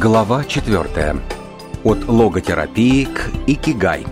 Глава 4. От логотерапии к икигай.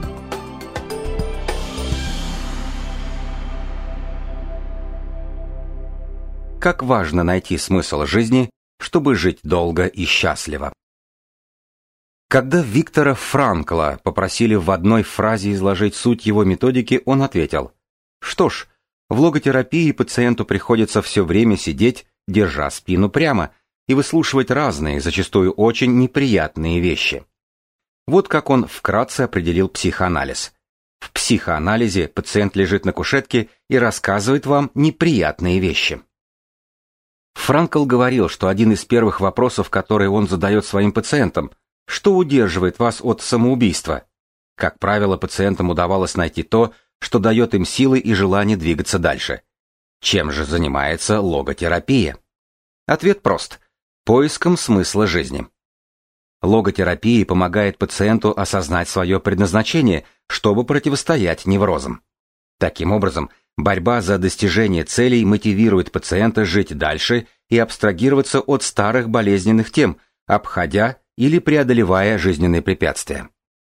Как важно найти смысл жизни, чтобы жить долго и счастливо. Когда Виктора Франкла попросили в одной фразе изложить суть его методики, он ответил: «Что ж, в логотерапии пациенту приходится все время сидеть, держа спину прямо, и выслушивать разные, зачастую очень неприятные вещи». Вот как он вкратце определил психоанализ. В психоанализе пациент лежит на кушетке и рассказывает вам неприятные вещи. Франкл говорил, что один из первых вопросов, которые он задает своим пациентам: что удерживает вас от самоубийства? Как правило, пациентам удавалось найти то, что дает им силы и желание двигаться дальше. Чем же занимается логотерапия? Ответ прост: поиском смысла жизни. Логотерапия помогает пациенту осознать свое предназначение, чтобы противостоять неврозам. Таким образом, борьба за достижение целей мотивирует пациента жить дальше и абстрагироваться от старых болезненных тем, обходя или преодолевая жизненные препятствия.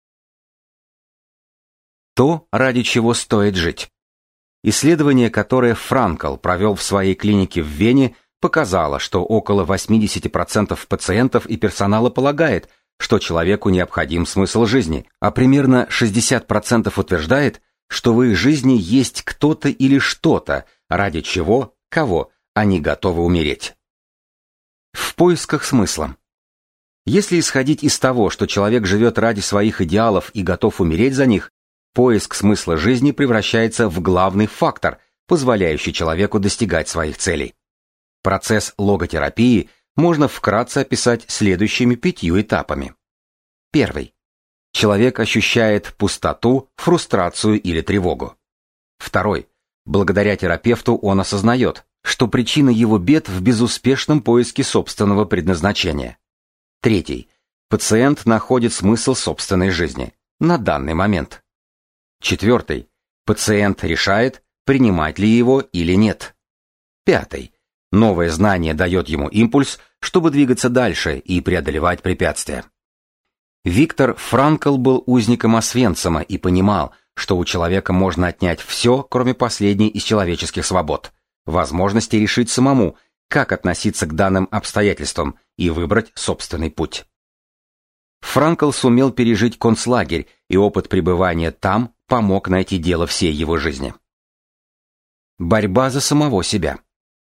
То, ради чего стоит жить. Исследование, которое Франкл провел в своей клинике в Вене, показало, что около 80% пациентов и персонала полагает, что человеку необходим смысл жизни, а примерно 60% утверждает, что в их жизни есть кто-то или что-то, ради чего, кого они готовы умереть. В поисках смысла. Если исходить из того, что человек живет ради своих идеалов и готов умереть за них, поиск смысла жизни превращается в главный фактор, позволяющий человеку достигать своих целей. Процесс логотерапии можно вкратце описать следующими 5 этапами. Первый. Человек ощущает пустоту, фрустрацию или тревогу. Второй. Благодаря терапевту он осознает, что причина его бед в безуспешном поиске собственного предназначения. Третий. Пациент находит смысл собственной жизни на данный момент. Четвертый. Пациент решает, принимать ли его или нет. Пятый. Новое знание дает ему импульс, чтобы двигаться дальше и преодолевать препятствия. Виктор Франкл был узником Освенцима и понимал, что у человека можно отнять все, кроме последней из человеческих свобод – возможности решить самому, как относиться к данным обстоятельствам и выбрать собственный путь. Франкл сумел пережить концлагерь, и опыт пребывания там помог найти дело всей его жизни. Борьба за самого себя.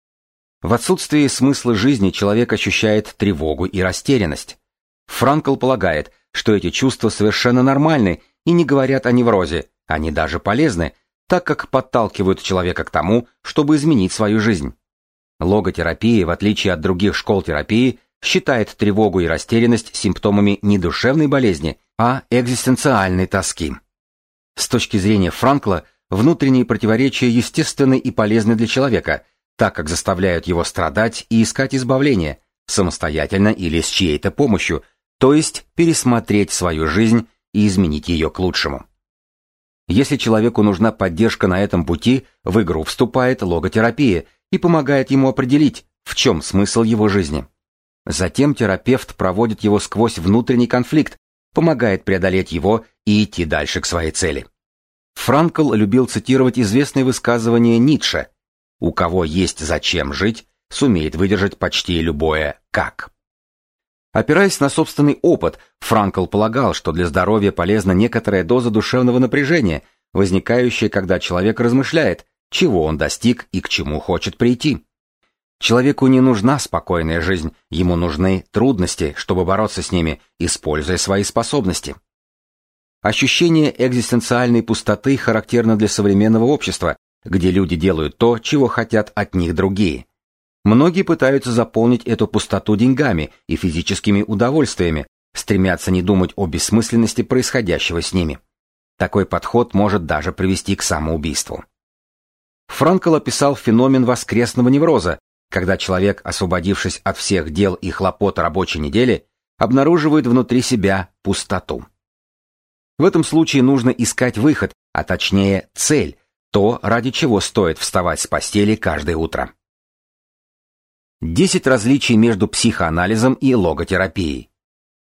В отсутствии смысла жизни человек ощущает тревогу и растерянность. Франкл полагает, что эти чувства совершенно нормальны и не говорят о неврозе, они даже полезны, так как подталкивают человека к тому, чтобы изменить свою жизнь. Логотерапия, в отличие от других школ терапии, считает тревогу и растерянность симптомами не душевной болезни, а экзистенциальной тоски. С точки зрения Франкла, внутренние противоречия естественны и полезны для человека, так как заставляют его страдать и искать избавления, самостоятельно или с чьей-то помощью, то есть пересмотреть свою жизнь и изменить ее к лучшему. Если человеку нужна поддержка на этом пути, в игру вступает логотерапия и помогает ему определить, в чем смысл его жизни. Затем терапевт проводит его сквозь внутренний конфликт, помогает преодолеть его и идти дальше к своей цели. Франкл любил цитировать известное высказывание Ницше: «У кого есть зачем жить, сумеет выдержать почти любое «как». Опираясь на собственный опыт, Франкл полагал, что для здоровья полезна некоторая доза душевного напряжения, возникающая, когда человек размышляет, чего он достиг и к чему хочет прийти. Человеку не нужна спокойная жизнь, ему нужны трудности, чтобы бороться с ними, используя свои способности. Ощущение экзистенциальной пустоты характерно для современного общества, где люди делают то, чего хотят от них другие. Многие пытаются заполнить эту пустоту деньгами и физическими удовольствиями, стремятся не думать о бессмысленности происходящего с ними. Такой подход может даже привести к самоубийству. Франкл описал феномен воскресного невроза, когда человек, освободившись от всех дел и хлопот рабочей недели, обнаруживает внутри себя пустоту. В этом случае нужно искать выход, а точнее цель, то, ради чего стоит вставать с постели каждое утро. 10 различий между психоанализом и логотерапией.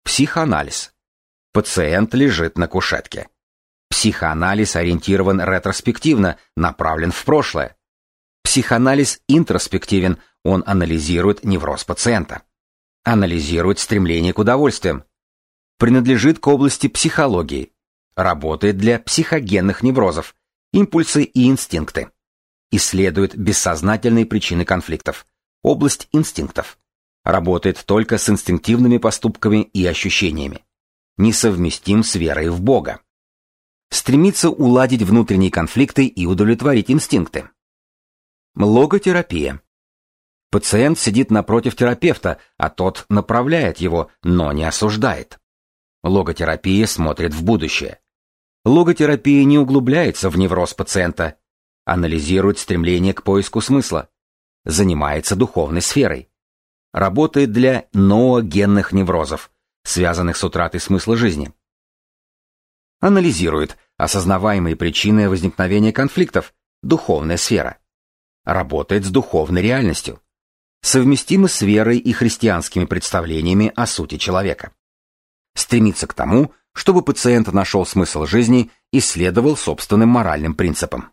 Психоанализ. Пациент лежит на кушетке. Психоанализ ориентирован ретроспективно, направлен в прошлое. Психоанализ интроспективен, он анализирует невроз пациента. Анализирует стремление к удовольствиям. Принадлежит к области психологии. Работает для психогенных неврозов, импульсы и инстинкты. Исследует бессознательные причины конфликтов. Область инстинктов. Работает только с инстинктивными поступками и ощущениями. Несовместим с верой в Бога. Стремится уладить внутренние конфликты и удовлетворить инстинкты. Логотерапия. Пациент сидит напротив терапевта, а тот направляет его, но не осуждает. Логотерапия смотрит в будущее. Логотерапия не углубляется в невроз пациента, анализирует стремление к поиску смысла, занимается духовной сферой, работает для ноогенных неврозов, связанных с утратой смысла жизни. Анализирует осознаваемые причины возникновения конфликтов, духовная сфера. Работает с духовной реальностью. Совместимо с верой и христианскими представлениями о сути человека. Стремится к тому, чтобы пациент нашел смысл жизни и следовал собственным моральным принципам.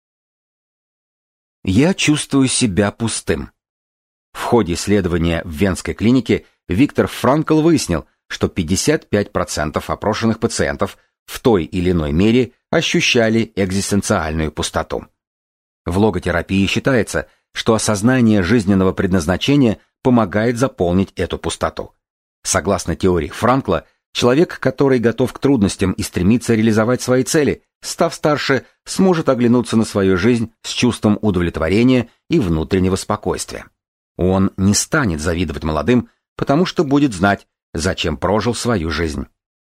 Я чувствую себя пустым. В ходе исследования в Венской клинике Виктор Франкл выяснил, что 55% опрошенных пациентов в той или иной мере ощущали экзистенциальную пустоту. В логотерапии считается, что осознание жизненного предназначения помогает заполнить эту пустоту. Согласно теории Франкла, человек, который готов к трудностям и стремится реализовать свои цели, став старше, сможет оглянуться на свою жизнь с чувством удовлетворения и внутреннего спокойствия. Он не станет завидовать молодым, потому что будет знать, зачем прожил свою жизнь.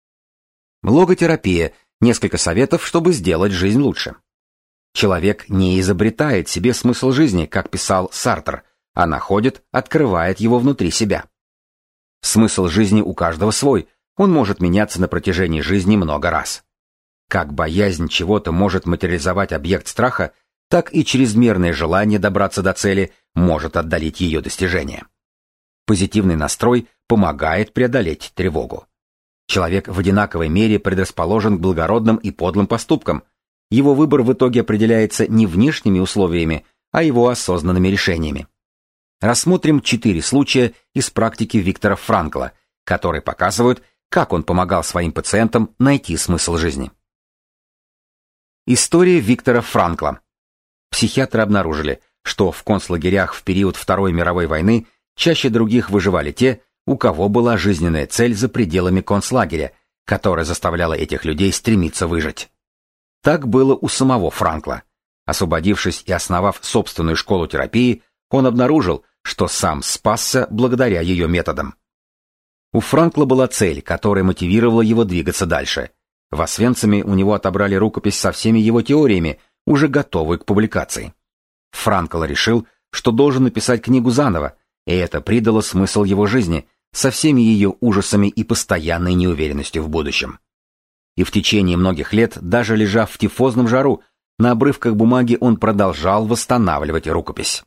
Логотерапия – несколько советов, чтобы сделать жизнь лучше. Человек не изобретает себе смысл жизни, как писал Сартр, а находит, открывает его внутри себя. Смысл жизни у каждого свой, он может меняться на протяжении жизни много раз. Как боязнь чего-то может материализовать объект страха, так и чрезмерное желание добраться до цели может отдалить ее достижение. Позитивный настрой помогает преодолеть тревогу. Человек в одинаковой мере предрасположен к благородным и подлым поступкам. Его выбор в итоге определяется не внешними условиями, а его осознанными решениями. Рассмотрим 4 случая из практики Виктора Франкла, которые показывают, как он помогал своим пациентам найти смысл жизни. История Виктора Франкла. Психиатры обнаружили, что в концлагерях в период Второй мировой войны чаще других выживали те, у кого была жизненная цель за пределами концлагеря, которая заставляла этих людей стремиться выжить. Так было у самого Франкла. Освободившись и основав собственную школу терапии, он обнаружил, что сам спасся благодаря ее методам. У Франкла была цель, которая мотивировала его двигаться дальше. В Освенциме у него отобрали рукопись со всеми его теориями, уже готовую к публикации. Франкл решил, что должен написать книгу заново, и это придало смысл его жизни, со всеми ее ужасами и постоянной неуверенностью в будущем. И в течение многих лет, даже лежа в тифозном жару, на обрывках бумаги он продолжал восстанавливать рукопись.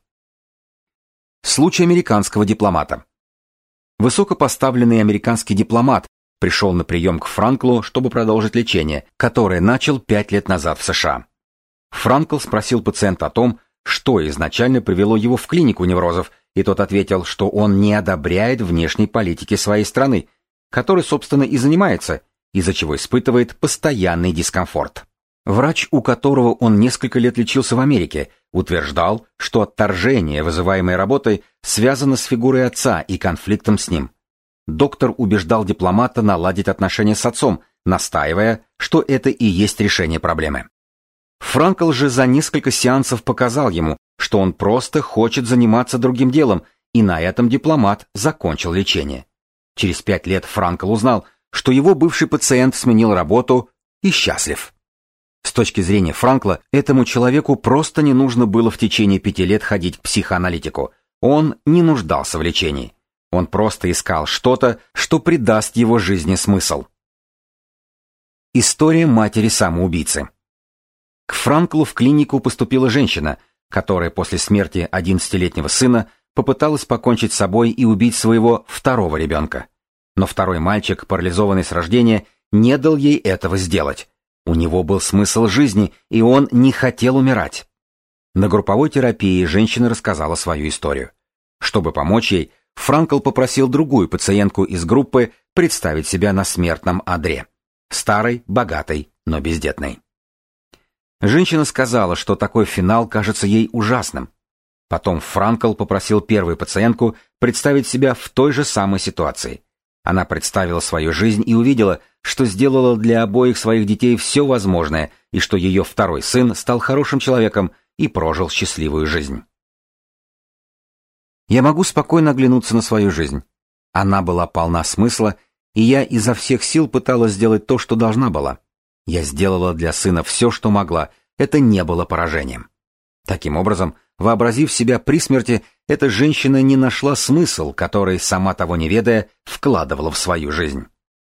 Случай американского дипломата. Высокопоставленный американский дипломат пришел на прием к Франклу, чтобы продолжить лечение, которое начал 5 лет назад в США. Франкл спросил пациента о том, что изначально привело его в клинику неврозов, и тот ответил, что он не одобряет внешней политики своей страны, которой, собственно, и занимается, из-за чего испытывает постоянный дискомфорт. Врач, у которого он несколько лет лечился в Америке, утверждал, что отторжение, вызываемое работой, связано с фигурой отца и конфликтом с ним. Доктор убеждал дипломата наладить отношения с отцом, настаивая, что это и есть решение проблемы. Франкл же за несколько сеансов показал ему, что он просто хочет заниматься другим делом, и на этом дипломат закончил лечение. Через 5 лет Франкл узнал, что его бывший пациент сменил работу и счастлив. С точки зрения Франкла, этому человеку просто не нужно было в течение 5 лет ходить к психоаналитику. Он не нуждался в лечении. Он просто искал что-то, что придаст его жизни смысл. История матери-самоубийцы. К Франклу в клинику поступила женщина, которая после смерти 11-летнего сына попыталась покончить с собой и убить своего второго ребенка. Но второй мальчик, парализованный с рождения, не дал ей этого сделать. У него был смысл жизни, и он не хотел умирать. На групповой терапии женщина рассказала свою историю. Чтобы помочь ей, Франкл попросил другую пациентку из группы представить себя на смертном одре. Старой, богатой, но бездетной. Женщина сказала, что такой финал кажется ей ужасным. Потом Франкл попросил первую пациентку представить себя в той же самой ситуации. Она представила свою жизнь и увидела, что сделала для обоих своих детей все возможное, и что ее второй сын стал хорошим человеком и прожил счастливую жизнь. Я могу спокойно оглянуться на свою жизнь. Она была полна смысла, и я изо всех сил пыталась сделать то, что должна была. Я сделала для сына все, что могла. Это не было поражением. Таким образом, вообразив себя при смерти, эта женщина не нашла смысл, который, сама того не ведая, вкладывала в свою жизнь.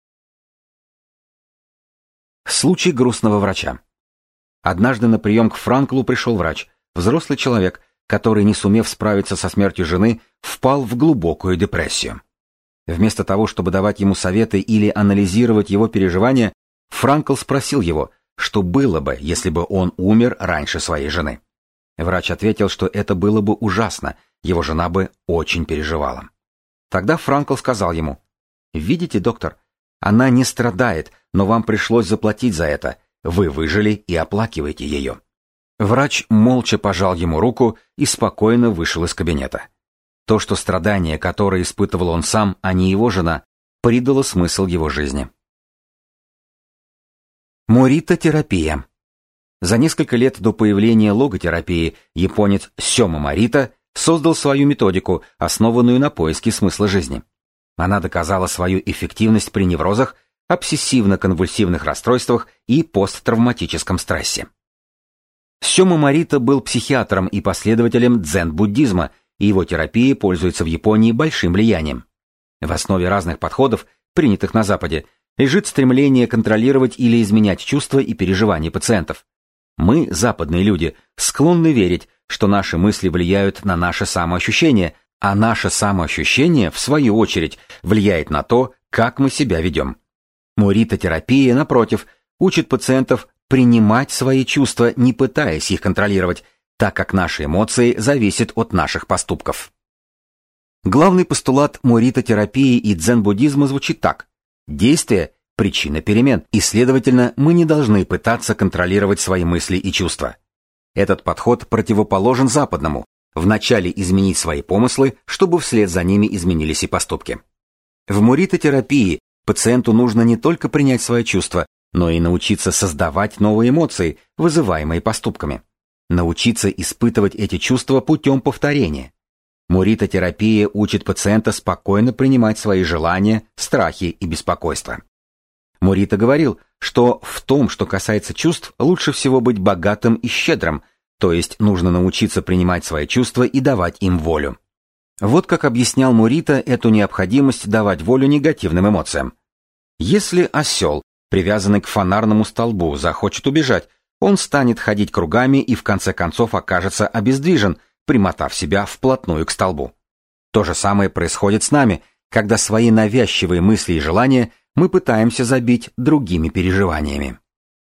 Случай грустного врача. Однажды на прием к Франклу пришел врач, взрослый человек, который, не сумев справиться со смертью жены, впал в глубокую депрессию. Вместо того, чтобы давать ему советы или анализировать его переживания, Франкл спросил его, что было бы, если бы он умер раньше своей жены. Врач ответил, что это было бы ужасно, его жена бы очень переживала. Тогда Франкл сказал ему: «Видите, доктор, она не страдает, но вам пришлось заплатить за это, вы выжили и оплакиваете ее». Врач молча пожал ему руку и спокойно вышел из кабинета. То, что страдания, которые испытывал он сам, а не его жена, придало смысл его жизни. Морита-терапия. За несколько лет до появления логотерапии японец Сёма Морита создал свою методику, основанную на поиске смысла жизни. Она доказала свою эффективность при неврозах, обсессивно-конвульсивных расстройствах и посттравматическом стрессе. Сёма Морита был психиатром и последователем дзен-буддизма, и его терапия пользуется в Японии большим влиянием. В основе разных подходов, принятых на Западе, лежит стремление контролировать или изменять чувства и переживания пациентов. Мы, западные люди, склонны верить, что наши мысли влияют на наше самоощущение, а наше самоощущение, в свою очередь, влияет на то, как мы себя ведем. Морита-терапия, напротив, учит пациентов принимать свои чувства, не пытаясь их контролировать, так как наши эмоции зависят от наших поступков. Главный постулат морита-терапии и дзен-буддизма звучит так: действие – причина перемен, и, следовательно, мы не должны пытаться контролировать свои мысли и чувства. Этот подход противоположен западному – вначале изменить свои помыслы, чтобы вслед за ними изменились и поступки. В морита-терапии пациенту нужно не только принять свои чувства, но и научиться создавать новые эмоции, вызываемые поступками. Научиться испытывать эти чувства путем повторения. Морита-терапия учит пациента спокойно принимать свои желания, страхи и беспокойства. Морита говорил, что в том, что касается чувств, лучше всего быть богатым и щедрым, то есть нужно научиться принимать свои чувства и давать им волю. Вот как объяснял Морита эту необходимость давать волю негативным эмоциям. Если осел, привязанный к фонарному столбу, захочет убежать, он станет ходить кругами и в конце концов окажется обездвижен, примотав себя вплотную к столбу. То же самое происходит с нами, когда свои навязчивые мысли и желания мы пытаемся забить другими переживаниями.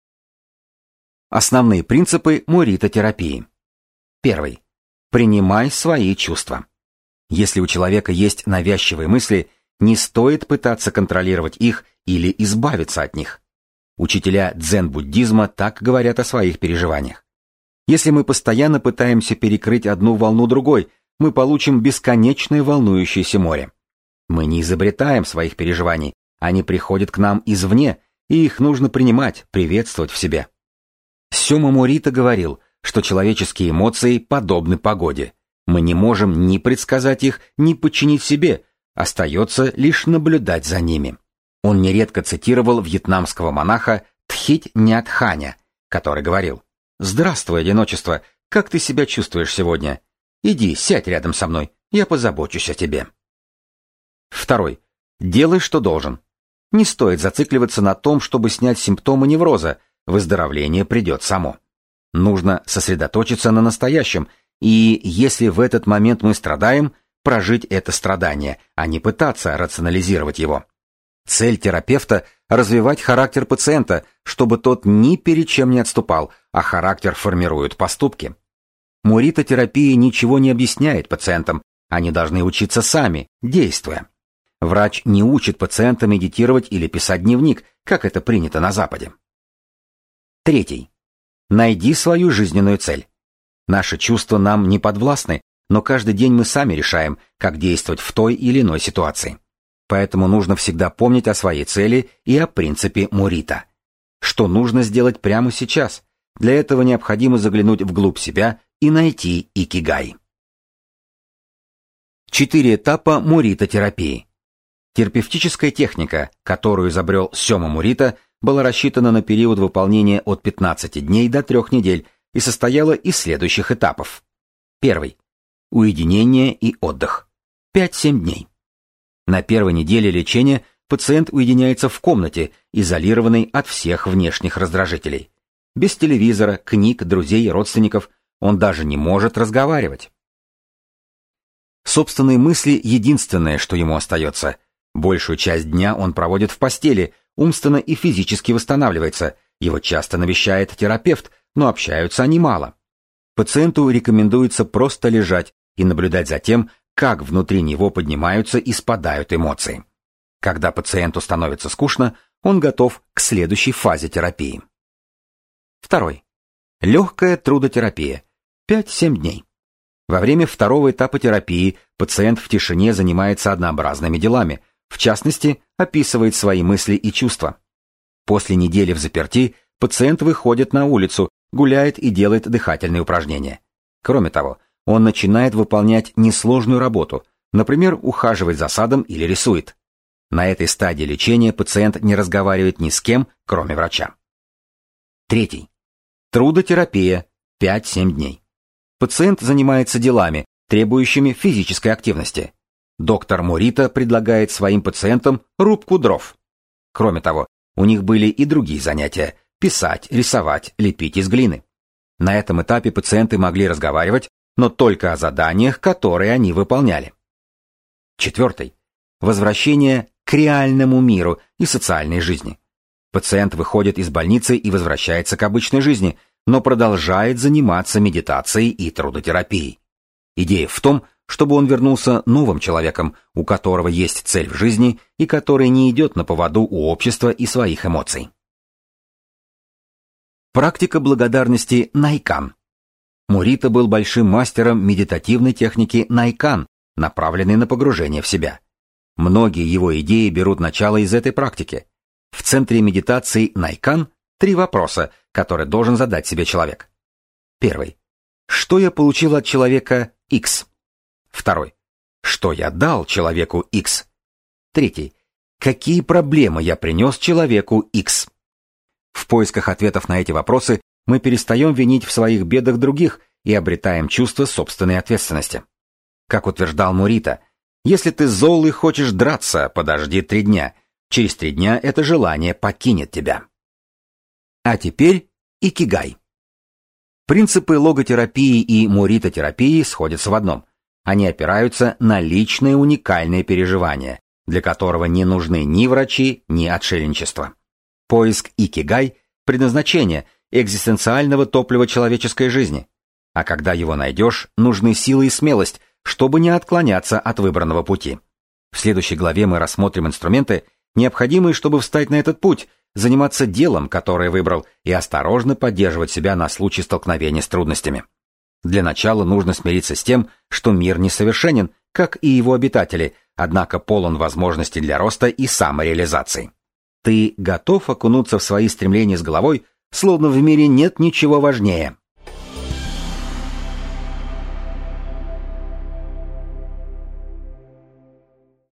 Основные принципы морита-терапии. Первый. Принимай свои чувства. Если у человека есть навязчивые мысли, не стоит пытаться контролировать их или избавиться от них. Учителя дзен-буддизма так говорят о своих переживаниях. Если мы постоянно пытаемся перекрыть одну волну другой, мы получим бесконечное волнующееся море. Мы не изобретаем своих переживаний, они приходят к нам извне, и их нужно принимать, приветствовать в себе. Сёма Морита говорил, что человеческие эмоции подобны погоде. Мы не можем ни предсказать их, ни подчинить себе, остается лишь наблюдать за ними. Он нередко цитировал вьетнамского монаха Тхить Нят Ханя, который говорил: «Здравствуй, одиночество, как ты себя чувствуешь сегодня? Иди, сядь рядом со мной, я позабочусь о тебе». Второй. Делай, что должен. Не стоит зацикливаться на том, чтобы снять симптомы невроза, выздоровление придет само. Нужно сосредоточиться на настоящем, и если в этот момент мы страдаем, прожить это страдание, а не пытаться рационализировать его. Цель терапевта – развивать характер пациента, чтобы тот ни перед чем не отступал, а характер формирует поступки. Мурито-терапия ничего не объясняет пациентам, они должны учиться сами, действуя. Врач не учит пациента медитировать или писать дневник, как это принято на Западе. 3. Найди свою жизненную цель. Наши чувства нам не подвластны, но каждый день мы сами решаем, как действовать в той или иной ситуации. Поэтому нужно всегда помнить о своей цели и о принципе Мурито. Что нужно сделать прямо сейчас? Для этого необходимо заглянуть вглубь себя и найти икигай. 4 этапа Мурито-терапии. Терапевтическая техника, которую изобрел Сёма Мурито, была рассчитана на период выполнения от 15 дней до 3 недель и состояла из следующих этапов. 1. Уединение и отдых. 5-7 дней. На первой неделе лечения пациент уединяется в комнате, изолированной от всех внешних раздражителей. Без телевизора, книг, друзей и родственников он даже не может разговаривать. Собственные мысли — единственное, что ему остается. Большую часть дня он проводит в постели, умственно и физически восстанавливается, его часто навещает терапевт, но общаются они мало. Пациенту рекомендуется просто лежать и наблюдать за тем, как внутри него поднимаются и спадают эмоции. Когда пациенту становится скучно, он готов к следующей фазе терапии. 2. Легкая трудотерапия. 5-7 дней. Во время второго этапа терапии пациент в тишине занимается однообразными делами, в частности, описывает свои мысли и чувства. После недели взаперти пациент выходит на улицу, гуляет и делает дыхательные упражнения. Кроме того, он начинает выполнять несложную работу, например, ухаживать за садом или рисует. На этой стадии лечения пациент не разговаривает ни с кем, кроме врача. 3. Трудотерапия. 5-7 дней. Пациент занимается делами, требующими физической активности. Доктор Мурито предлагает своим пациентам рубку дров. Кроме того, у них были и другие занятия – писать, рисовать, лепить из глины. На этом этапе пациенты могли разговаривать, но только о заданиях, которые они выполняли. 4. Возвращение к реальному миру и социальной жизни. Пациент выходит из больницы и возвращается к обычной жизни, но продолжает заниматься медитацией и трудотерапией. Идея в том, чтобы он вернулся новым человеком, у которого есть цель в жизни и который не идет на поводу у общества и своих эмоций. Практика благодарности Найкан. Мурито был большим мастером медитативной техники Найкан, направленной на погружение в себя. Многие его идеи берут начало из этой практики. В центре медитации Найкан 3 вопроса, которые должен задать себе человек. 1. Что я получил от человека X? 2. Что я дал человеку X? 3. Какие проблемы я принес человеку X? В поисках ответов на эти вопросы мы перестаем винить в своих бедах других и обретаем чувство собственной ответственности. Как утверждал Мурито, если ты зол и хочешь драться, подожди 3 дня. Через 3 дня это желание покинет тебя. А теперь икигай. Принципы логотерапии и мурито-терапии сходятся в одном. Они опираются на личное уникальное переживание, для которого не нужны ни врачи, ни отшельничество. Поиск икигай – предназначение экзистенциального топлива человеческой жизни. А когда его найдешь, нужны сила и смелость, чтобы не отклоняться от выбранного пути. В следующей главе мы рассмотрим инструменты, необходимые, чтобы встать на этот путь, заниматься делом, которое выбрал, и осторожно поддерживать себя на случай столкновения с трудностями. Для начала нужно смириться с тем, что мир несовершенен, как и его обитатели, однако полон возможностей для роста и самореализации. Ты готов окунуться в свои стремления с головой, словно в мире нет ничего важнее?